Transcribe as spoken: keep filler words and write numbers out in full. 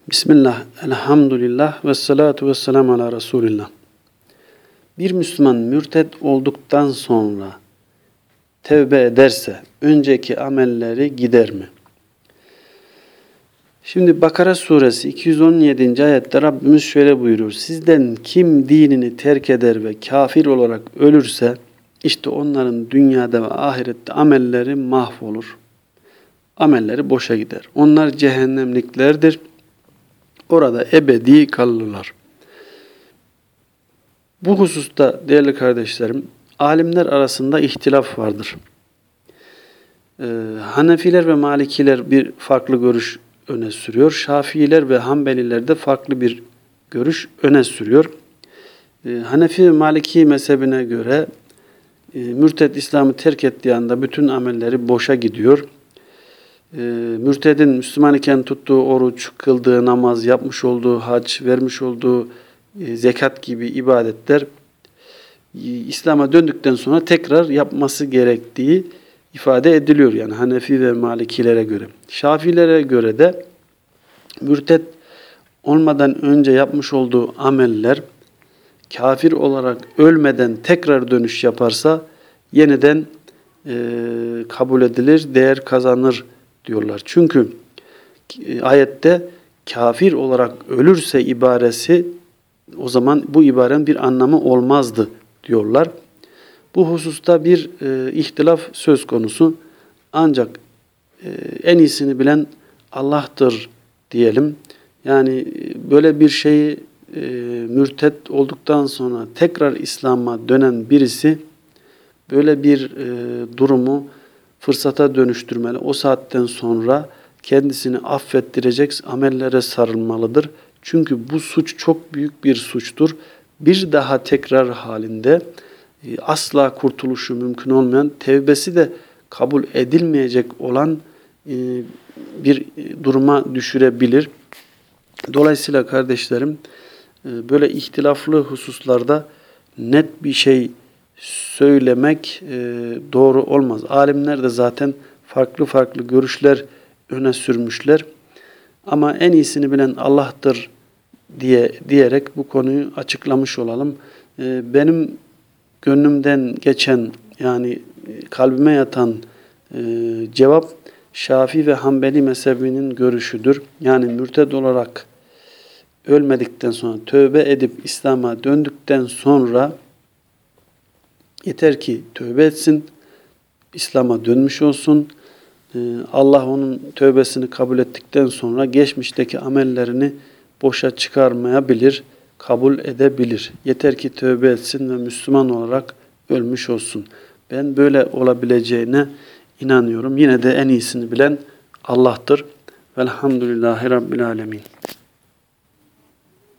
Bismillah, elhamdülillah ve salatu ve selamu ala Resulillah. Bir Müslüman mürted olduktan sonra tevbe ederse önceki amelleri gider mi? Şimdi Bakara suresi iki yüz on yedinci ayette Rabbimiz şöyle buyuruyor. Sizden kim dinini terk eder ve kafir olarak ölürse işte onların dünyada ve ahirette amelleri mahvolur. Amelleri boşa gider. Onlar cehennemliklerdir. Orada ebedi kalırlar. Bu hususta değerli kardeşlerim, alimler arasında ihtilaf vardır. Ee, Hanefiler ve Malikiler bir farklı görüş öne sürüyor. Şafiiler ve Hanbeliler de farklı bir görüş öne sürüyor. Ee, Hanefi ve Maliki mezhebine göre e, mürted İslam'ı terk ettiği anda bütün amelleri boşa gidiyor. E, mürtedin Müslüman iken tuttuğu oruç, kıldığı namaz, yapmış olduğu hac, vermiş olduğu e, zekat gibi ibadetler e, İslam'a döndükten sonra tekrar yapması gerektiği ifade ediliyor. Yani Hanefi ve Malikilere göre. Şafilere göre de mürted olmadan önce yapmış olduğu ameller kafir olarak ölmeden tekrar dönüş yaparsa yeniden e, kabul edilir, değer kazanır diyorlar. Çünkü ayette kafir olarak ölürse ibaresi o zaman bu ibarenin bir anlamı olmazdı diyorlar. Bu hususta bir e, ihtilaf söz konusu. Ancak e, en iyisini bilen Allah'tır diyelim. Yani böyle bir şeyi e, mürted olduktan sonra tekrar İslam'a dönen birisi böyle bir e, durumu fırsata dönüştürmeli. O saatten sonra kendisini affettirecek amellere sarılmalıdır. Çünkü bu suç çok büyük bir suçtur. Bir daha tekrar halinde e, asla kurtuluşu mümkün olmayan, tevbesi de kabul edilmeyecek olan e, bir duruma düşürebilir. Dolayısıyla kardeşlerim e, böyle ihtilaflı hususlarda net bir şey söylemek e, doğru olmaz. Alimler de zaten farklı farklı görüşler öne sürmüşler. Ama en iyisini bilen Allah'tır diye diyerek bu konuyu açıklamış olalım. E, benim gönlümden geçen yani kalbime yatan e, cevap Şafii ve Hanbeli mezhebinin görüşüdür. Yani mürted olarak ölmedikten sonra tövbe edip İslam'a döndükten sonra yeter ki tövbe etsin, İslam'a dönmüş olsun. Allah onun tövbesini kabul ettikten sonra geçmişteki amellerini boşa çıkarmayabilir, kabul edebilir. Yeter ki tövbe etsin ve Müslüman olarak ölmüş olsun. Ben böyle olabileceğine inanıyorum. Yine de en iyisini bilen Allah'tır. Velhamdülillahi Rabbil Alemin.